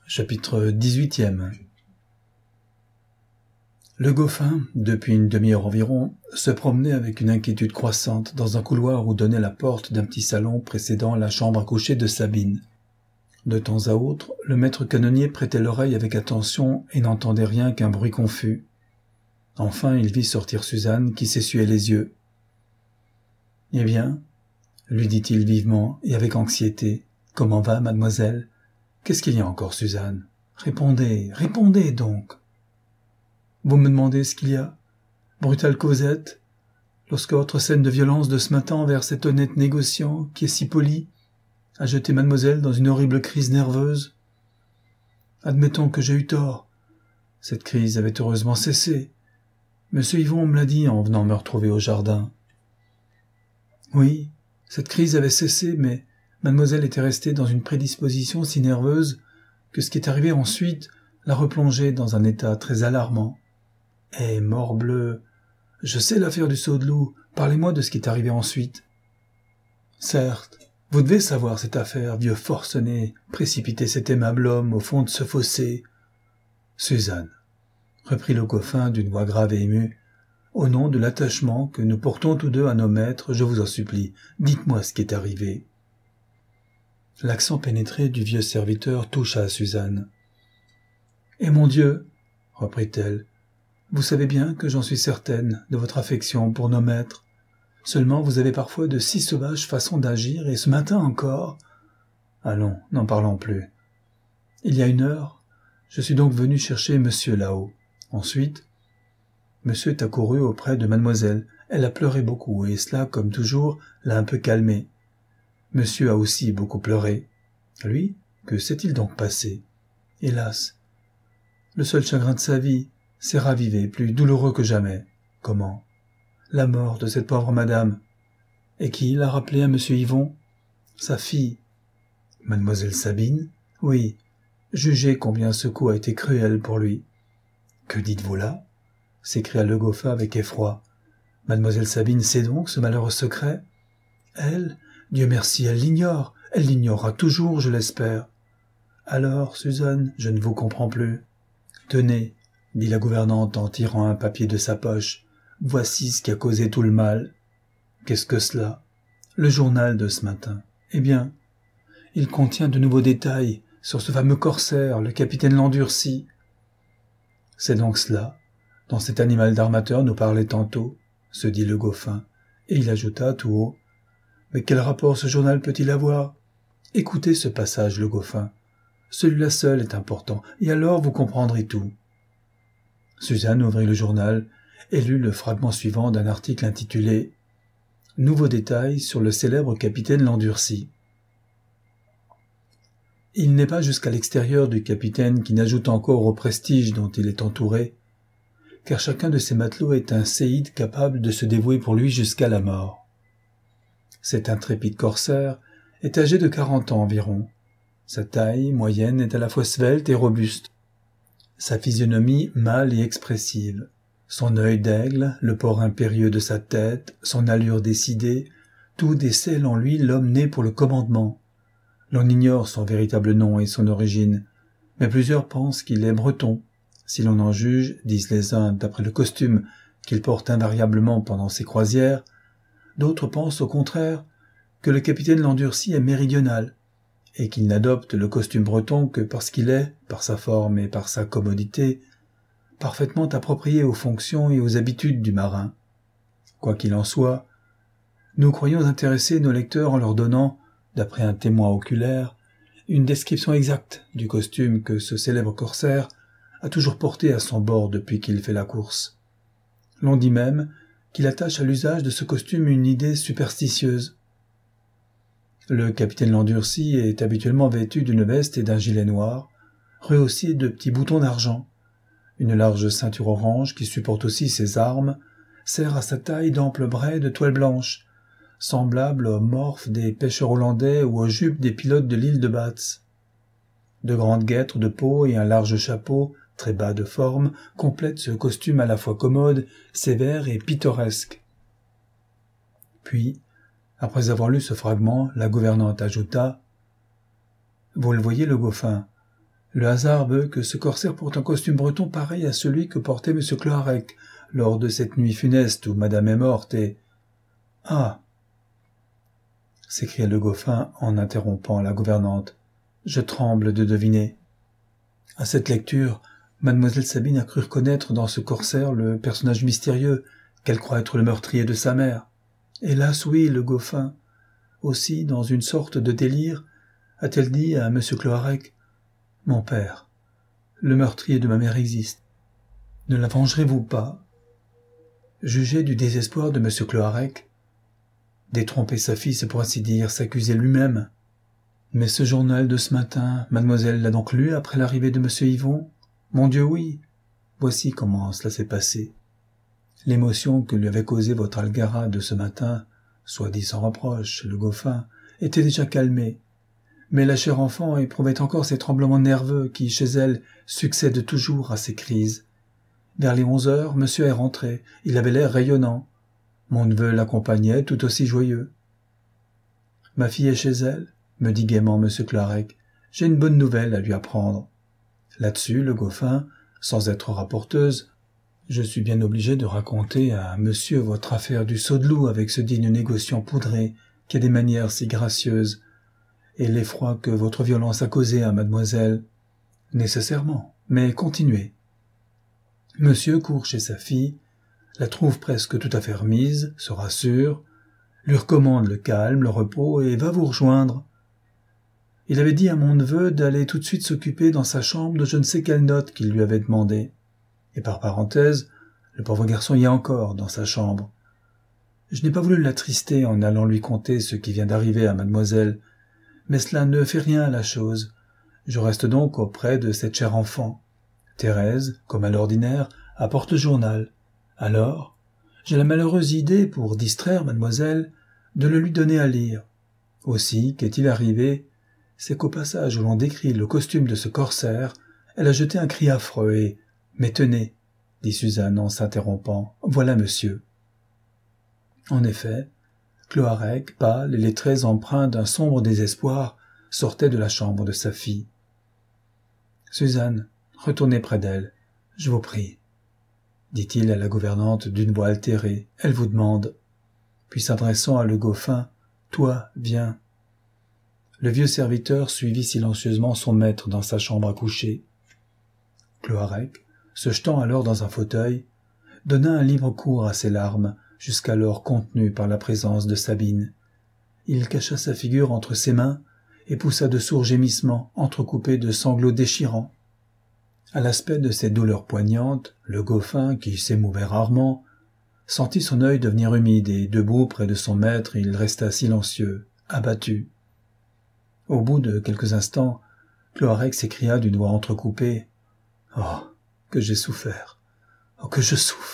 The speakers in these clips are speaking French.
Chapitre 18e. Le Gofin, depuis une demi-heure environ, se promenait avec une inquiétude croissante dans un couloir où donnait la porte d'un petit salon précédant la chambre à coucher de Sabine. De temps à autre, le maître canonnier prêtait l'oreille avec attention et n'entendait rien qu'un bruit confus. Enfin, il vit sortir Suzanne qui s'essuyait les yeux. « Eh bien ?» lui dit-il vivement et avec anxiété. « Comment va, mademoiselle ? Qu'est-ce qu'il y a encore, Suzanne ? Répondez, répondez donc !»« Vous me demandez ce qu'il y a ? Brutale causette ? Lorsque votre scène de violence de ce matin envers cet honnête négociant, qui est si poli, a jeté mademoiselle dans une horrible crise nerveuse ? Admettons que j'ai eu tort. Cette crise avait heureusement cessé. Monsieur Yvon me l'a dit en venant me retrouver au jardin. Oui, cette crise avait cessé, mais mademoiselle était restée dans une prédisposition si nerveuse que ce qui est arrivé ensuite l'a replongée dans un état très alarmant. Eh, morbleu, je sais l'affaire du saut de loup, parlez-moi de ce qui est arrivé ensuite. Certes, vous devez savoir cette affaire, vieux forcené, précipiter cet aimable homme au fond de ce fossé. Suzanne, reprit le Gofin d'une voix grave et émue, au nom de l'attachement que nous portons tous deux à nos maîtres, je vous en supplie, dites-moi ce qui est arrivé. L'accent pénétré du vieux serviteur toucha Suzanne. « Eh mon Dieu, reprit-elle, vous savez bien que j'en suis certaine de votre affection pour nos maîtres. Seulement vous avez parfois de si sauvages façons d'agir, et ce matin encore... Allons, n'en parlons plus. Il y a 1 heure, je suis donc venu chercher monsieur là-haut. Ensuite, monsieur est accouru auprès de mademoiselle. Elle a pleuré beaucoup, et cela, comme toujours, l'a un peu calmée. Monsieur a aussi beaucoup pleuré. Lui, que s'est-il donc passé ? Hélas, le seul chagrin de sa vie s'est ravivé, plus douloureux que jamais. Comment ? La mort de cette pauvre madame. Et qui l'a rappelé à monsieur Yvon ? Sa fille. Mademoiselle Sabine ? Oui. Jugez combien ce coup a été cruel pour lui. Que dites-vous là ? S'écria le Gofin avec effroi. Mademoiselle Sabine sait donc ce malheureux secret ? Elle ? Dieu merci, elle l'ignore. Elle l'ignorera toujours, je l'espère. Alors, Suzanne, je ne vous comprends plus. Tenez, dit la gouvernante en tirant un papier de sa poche. Voici ce qui a causé tout le mal. Qu'est-ce que cela ? Le journal de ce matin. Eh bien, il contient de nouveaux détails sur ce fameux corsaire, le capitaine Landurci. C'est donc cela, dont cet animal d'armateur nous parlait tantôt, se dit le Gofin, et il ajouta tout haut. Mais quel rapport ce journal peut-il avoir ? Écoutez ce passage, le Gofin. Celui-là seul est important, et alors vous comprendrez tout. Suzanne ouvrit le journal et lut le fragment suivant d'un article intitulé « Nouveaux détails sur le célèbre capitaine Landurci ». Il n'est pas jusqu'à l'extérieur du capitaine qui n'ajoute encore au prestige dont il est entouré, car chacun de ses matelots est un séide capable de se dévouer pour lui jusqu'à la mort. Cet intrépide corsaire est âgé de 40 ans environ. Sa taille moyenne est à la fois svelte et robuste. Sa physionomie mâle et expressive. Son œil d'aigle, le port impérieux de sa tête, son allure décidée, tout décèle en lui l'homme né pour le commandement. L'on ignore son véritable nom et son origine, mais plusieurs pensent qu'il est breton. Si l'on en juge, disent les uns, d'après le costume qu'il porte invariablement pendant ses croisières, d'autres pensent au contraire que le capitaine Landurci est méridional, et qu'il n'adopte le costume breton que parce qu'il est, par sa forme et par sa commodité, parfaitement approprié aux fonctions et aux habitudes du marin. Quoi qu'il en soit, nous croyons intéresser nos lecteurs en leur donnant, d'après un témoin oculaire, une description exacte du costume que ce célèbre corsaire a toujours porté à son bord depuis qu'il fait la course. L'on dit même qu'il attache à l'usage de ce costume une idée superstitieuse. Le capitaine Landurci est habituellement vêtu d'une veste et d'un gilet noir, rehaussé de petits boutons d'argent. Une large ceinture orange, qui supporte aussi ses armes, sert à sa taille d'amples braies de toile blanche, semblables aux morphes des pêcheurs hollandais ou aux jupes des pilotes de l'île de Batz. De grandes guêtres de peau et un large chapeau, très bas de forme, complètent ce costume à la fois commode, sévère et pittoresque. Puis, après avoir lu ce fragment, la gouvernante ajouta « Vous le voyez, le Gofin, Le hasard veut que ce corsaire porte un costume breton pareil à celui que portait M. Cloarec lors de cette nuit funeste où madame est morte et... Ah !» s'écria le Gofin en interrompant la gouvernante. « Je tremble de deviner. » À cette lecture, mademoiselle Sabine a cru reconnaître dans ce corsaire le personnage mystérieux qu'elle croit être le meurtrier de sa mère. Hélas oui, le Gofin. Aussi, dans une sorte de délire, a-t-elle dit à M. Cloarec « Mon père, le meurtrier de ma mère existe. Ne la vengerez-vous pas ?» Jugez du désespoir de M. Cloarec. Détromper sa fille, c'est pour ainsi dire s'accuser lui-même. Mais ce journal de ce matin, mademoiselle l'a donc lu après l'arrivée de M. Yvon ? Mon Dieu, oui. Voici comment cela s'est passé. L'émotion que lui avait causée votre Algara de ce matin, soit dit sans reproche, le Gofin, était déjà calmée. Mais la chère enfant éprouvait encore ces tremblements nerveux qui, chez elle, succèdent toujours à ces crises. Vers les 11 heures, monsieur est rentré. Il avait l'air rayonnant. Mon neveu l'accompagnait, tout aussi joyeux. « Ma fille est chez elle ?» me dit gaiement M. Cloarec. « J'ai une bonne nouvelle à lui apprendre. » Là-dessus, le Gofin, sans être rapporteuse, « Je suis bien obligé de raconter à monsieur votre affaire du saut de loup avec ce digne négociant poudré qui a des manières si gracieuses, et l'effroi que votre violence a causé à mademoiselle. Nécessairement, mais continuez. Monsieur court chez sa fille, la trouve presque tout à fait remise, se rassure, lui recommande le calme, le repos, et va vous rejoindre. Il avait dit à mon neveu d'aller tout de suite s'occuper dans sa chambre de je ne sais quelle note qu'il lui avait demandé. Et par parenthèse, le pauvre garçon y est encore, dans sa chambre. Je n'ai pas voulu l'attrister en allant lui conter ce qui vient d'arriver à mademoiselle, mais cela ne fait rien à la chose. Je reste donc auprès de cette chère enfant. Thérèse, comme à l'ordinaire, apporte le journal. Alors, j'ai la malheureuse idée, pour distraire mademoiselle, de le lui donner à lire. Aussi, qu'est-il arrivé ? C'est qu'au passage où l'on décrit le costume de ce corsaire, elle a jeté un cri affreux et... « Mais tenez, » dit Suzanne en s'interrompant, « voilà monsieur. » En effet, Cloarec, pâle et les traits empreints d'un sombre désespoir, sortait de la chambre de sa fille. « Suzanne, retournez près d'elle, je vous prie, » dit-il à la gouvernante d'une voix altérée. « Elle vous demande. » Puis s'adressant à le Gofin, « Toi, viens. » Le vieux serviteur suivit silencieusement son maître dans sa chambre à coucher. Cloarec, se jetant alors dans un fauteuil, donna un libre cours à ses larmes, jusqu'alors contenues par la présence de Sabine. Il cacha sa figure entre ses mains et poussa de sourds gémissements entrecoupés de sanglots déchirants. À l'aspect de ces douleurs poignantes, le Gofin, qui s'émouvait rarement, sentit son œil devenir humide et, debout près de son maître, il resta silencieux, abattu. Au bout de quelques instants, Cloarec s'écria d'une voix entrecoupée. « Oh, que j'ai souffert! Oh, que je souffre !»«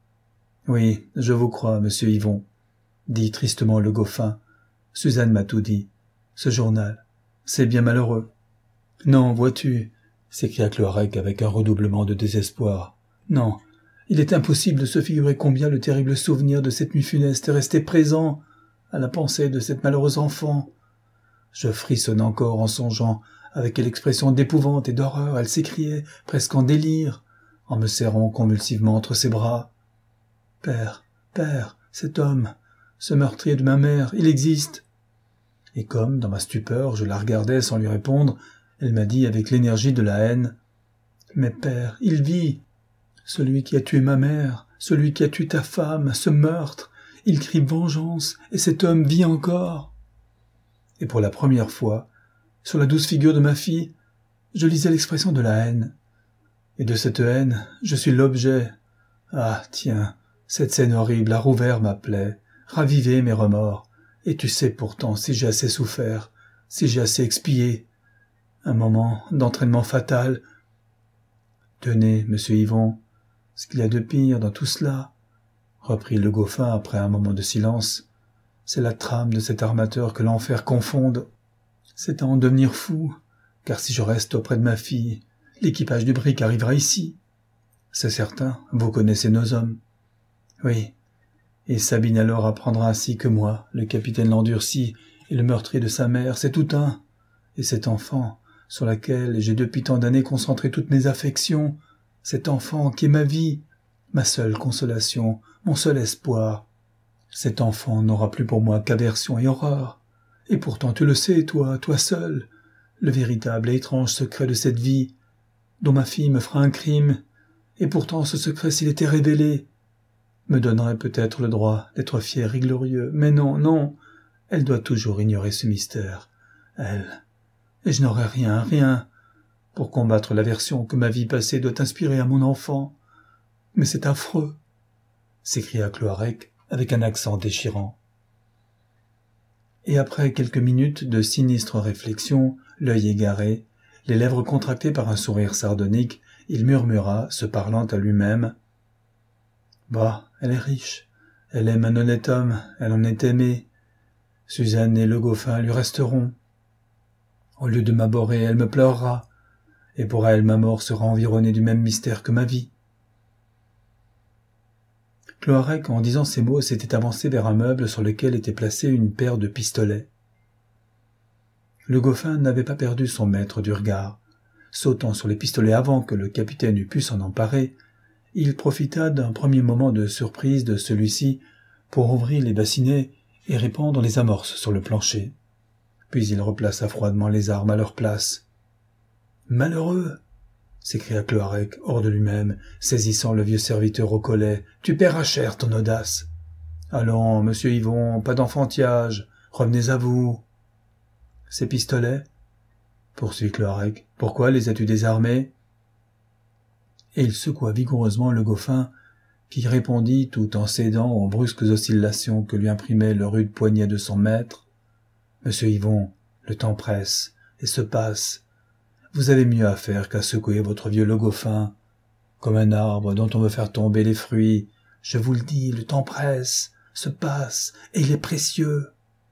Oui, je vous crois, monsieur Yvon, » dit tristement le Gofin. « Suzanne m'a tout dit. Ce journal, c'est bien malheureux. »« Non, vois-tu, » s'écria Cloarec avec un redoublement de désespoir. « Non, il est impossible de se figurer combien le terrible souvenir de cette nuit funeste est resté présent à la pensée de cette malheureuse enfant. Je frissonne encore en songeant avec quelle expression d'épouvante et d'horreur elle s'écriait, presque en délire, en me serrant convulsivement entre ses bras. « Père, père, cet homme, ce meurtrier de ma mère, il existe !» Et comme, dans ma stupeur, je la regardais sans lui répondre, elle m'a dit avec l'énergie de la haine, « Mais père, il vit ! Celui qui a tué ma mère, celui qui a tué ta femme, ce meurtre, il crie vengeance, et cet homme vit encore !» Et pour la première fois, sur la douce figure de ma fille, je lisais l'expression de la haine. Et de cette haine, je suis l'objet. Ah, tiens, cette scène horrible a rouvert ma plaie, ravivé mes remords, et tu sais pourtant si j'ai assez souffert, si j'ai assez expié. Un moment d'entraînement fatal. Tenez, monsieur Yvon, ce qu'il y a de pire dans tout cela, reprit le Gofin après un moment de silence, c'est la trame de cet armateur que l'enfer confonde. C'est à en devenir fou, car si je reste auprès de ma fille, l'équipage du brick arrivera ici. C'est certain, vous connaissez nos hommes. Oui, et Sabine alors apprendra ainsi que moi, le capitaine l'endurci et le meurtrier de sa mère, c'est tout un. Et cet enfant, sur laquelle j'ai depuis tant d'années concentré toutes mes affections, cet enfant qui est ma vie, ma seule consolation, mon seul espoir. Cet enfant n'aura plus pour moi qu'aversion et horreur. Et pourtant tu le sais, toi seul, le véritable et étrange secret de cette vie, dont ma fille me fera un crime, et pourtant ce secret, s'il était révélé, me donnerait peut-être le droit d'être fier et glorieux. Mais non, non, elle doit toujours ignorer ce mystère, elle. Et je n'aurai rien, pour combattre l'aversion que ma vie passée doit inspirer à mon enfant. Mais c'est affreux, s'écria Cloarec avec un accent déchirant. Et après quelques minutes de sinistre réflexion, l'œil égaré, les lèvres contractées par un sourire sardonique, il murmura, se parlant à lui-même. « Bah, elle est riche, elle aime un honnête homme, elle en est aimée. Suzanne et Le Goffin lui resteront. Au lieu de m'aborer, elle me pleurera, et pour elle ma mort sera environnée du même mystère que ma vie. » Cloarec, en disant ces mots, s'était avancé vers un meuble sur lequel était placée une paire de pistolets. Le Goffin n'avait pas perdu son maître du regard. Sautant sur les pistolets avant que le capitaine eût pu s'en emparer, il profita d'un premier moment de surprise de celui-ci pour ouvrir les bassinets et répandre les amorces sur le plancher. Puis il replaça froidement les armes à leur place. « Malheureux !» s'écria Cloarec, hors de lui-même, saisissant le vieux serviteur au collet. « Tu paieras cher ton audace. Allons, monsieur Yvon, pas d'enfantillage, revenez à vous. » « Ces pistolets ?» poursuivit Cloarec. « Pourquoi les as-tu désarmés ?» Et il secoua vigoureusement le Goffin, qui répondit tout en cédant aux brusques oscillations que lui imprimait le rude poignet de son maître. « Monsieur Yvon, le temps presse et se passe. Vous avez mieux à faire qu'à secouer votre vieux Le Goffin, comme un arbre dont on veut faire tomber les fruits. Je vous le dis, le temps presse, se passe, et il est précieux. »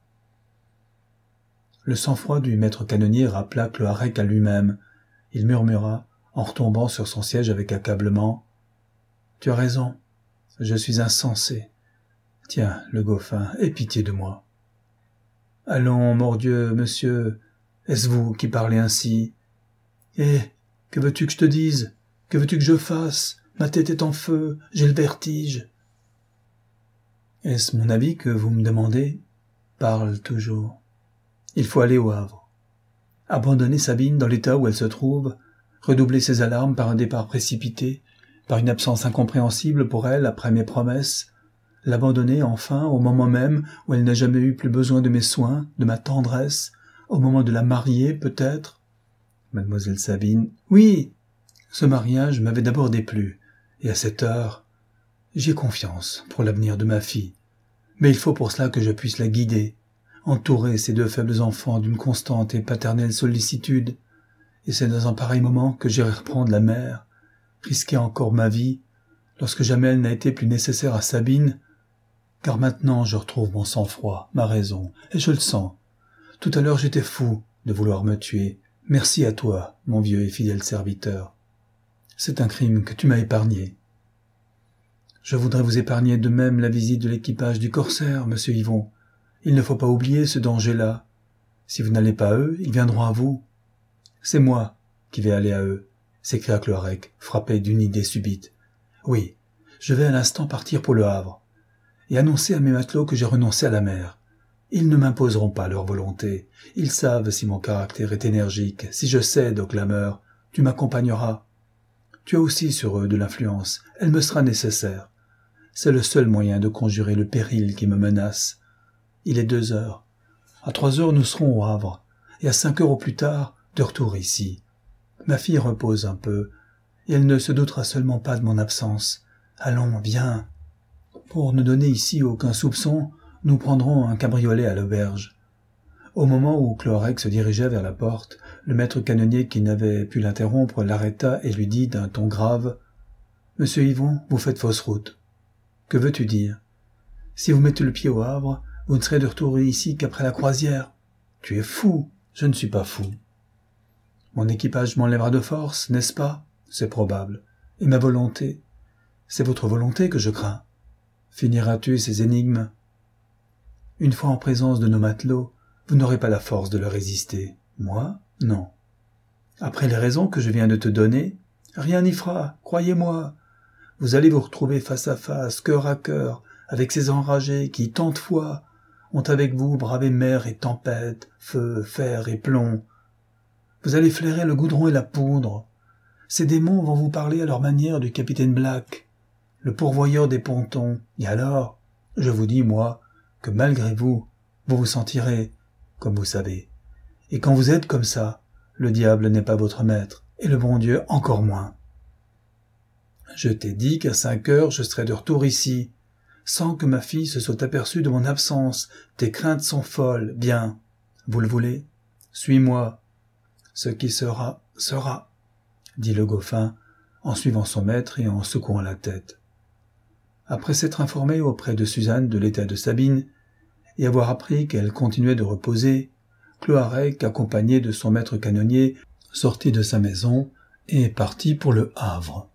Le sang-froid du maître canonnier rappela Cloarec à lui-même. Il murmura, en retombant sur son siège avec accablement. « Tu as raison, je suis insensé. Tiens, Le Goffin, aie pitié de moi. »« Allons, mordieu, monsieur, est-ce vous qui parlez ainsi ? Eh, que veux-tu que je te dise ? Que veux-tu que je fasse ? Ma tête est en feu, j'ai le vertige. »« Est-ce mon avis que vous me demandez ? Parle toujours. Il faut aller au Havre. Abandonner Sabine dans l'état où elle se trouve, redoubler ses alarmes par un départ précipité, par une absence incompréhensible pour elle après mes promesses, l'abandonner enfin au moment même où elle n'a jamais eu plus besoin de mes soins, de ma tendresse, au moment de la marier peut-être. Mademoiselle Sabine, oui, ce mariage m'avait d'abord déplu, et à cette heure, j'ai confiance pour l'avenir de ma fille, mais il faut pour cela que je puisse la guider, entourer ces deux faibles enfants d'une constante et paternelle sollicitude, et c'est dans un pareil moment que j'irai reprendre la mère, risquer encore ma vie, lorsque jamais elle n'a été plus nécessaire à Sabine, car maintenant je retrouve mon sang-froid, ma raison, et je le sens. Tout à l'heure j'étais fou de vouloir me tuer. Merci à toi, mon vieux et fidèle serviteur. C'est un crime que tu m'as épargné. Je voudrais vous épargner de même la visite de l'équipage du corsaire, monsieur Yvon. Il ne faut pas oublier ce danger-là. Si vous n'allez pas à eux, ils viendront à vous. C'est moi qui vais aller à eux, s'écria Cloarec, frappé d'une idée subite. Oui, je vais à l'instant partir pour le Havre, et annoncer à mes matelots que j'ai renoncé à la mer. Ils ne m'imposeront pas leur volonté. Ils savent si mon caractère est énergique. Si je cède aux clameurs, tu m'accompagneras. Tu as aussi sur eux de l'influence. Elle me sera nécessaire. C'est le seul moyen de conjurer le péril qui me menace. Il est 2 heures. À 3 heures, nous serons au Havre, et à 5 heures au plus tard, de retour ici. Ma fille repose un peu, et elle ne se doutera seulement pas de mon absence. Allons, viens. Pour ne donner ici aucun soupçon, nous prendrons un cabriolet à l'auberge. » Au moment où Cloarec se dirigeait vers la porte, le maître canonnier qui n'avait pu l'interrompre l'arrêta et lui dit d'un ton grave « Monsieur Yvon, vous faites fausse route. Que veux-tu dire ? Si vous mettez le pied au Havre, vous ne serez de retour ici qu'après la croisière. Tu es fou. Je ne suis pas fou. Mon équipage m'enlèvera de force, n'est-ce pas ? C'est probable. Et ma volonté ? C'est votre volonté que je crains. Finiras-tu ces énigmes ? Une fois en présence de nos matelots, vous n'aurez pas la force de leur résister. Moi, non. Après les raisons que je viens de te donner, rien n'y fera, croyez-moi. Vous allez vous retrouver face à face, cœur à cœur, avec ces enragés qui, tant de fois, ont avec vous bravé mer et tempête, feu, fer et plomb. Vous allez flairer le goudron et la poudre. Ces démons vont vous parler à leur manière du capitaine Black, le pourvoyeur des pontons. Et alors, je vous dis, moi, que malgré vous, vous vous sentirez, comme vous savez. Et quand vous êtes comme ça, le diable n'est pas votre maître, et le bon Dieu encore moins. Je t'ai dit qu'à 5 heures, je serai de retour ici, sans que ma fille se soit aperçue de mon absence. Tes craintes sont folles. Bien, vous le voulez? Suis-moi. Ce qui sera, sera, dit le Gofin, en suivant son maître et en secouant la tête. Après s'être informé auprès de Suzanne de l'état de Sabine, et avoir appris qu'elle continuait de reposer, Cloarec, accompagné de son maître canonnier, sortit de sa maison et partit pour le Havre.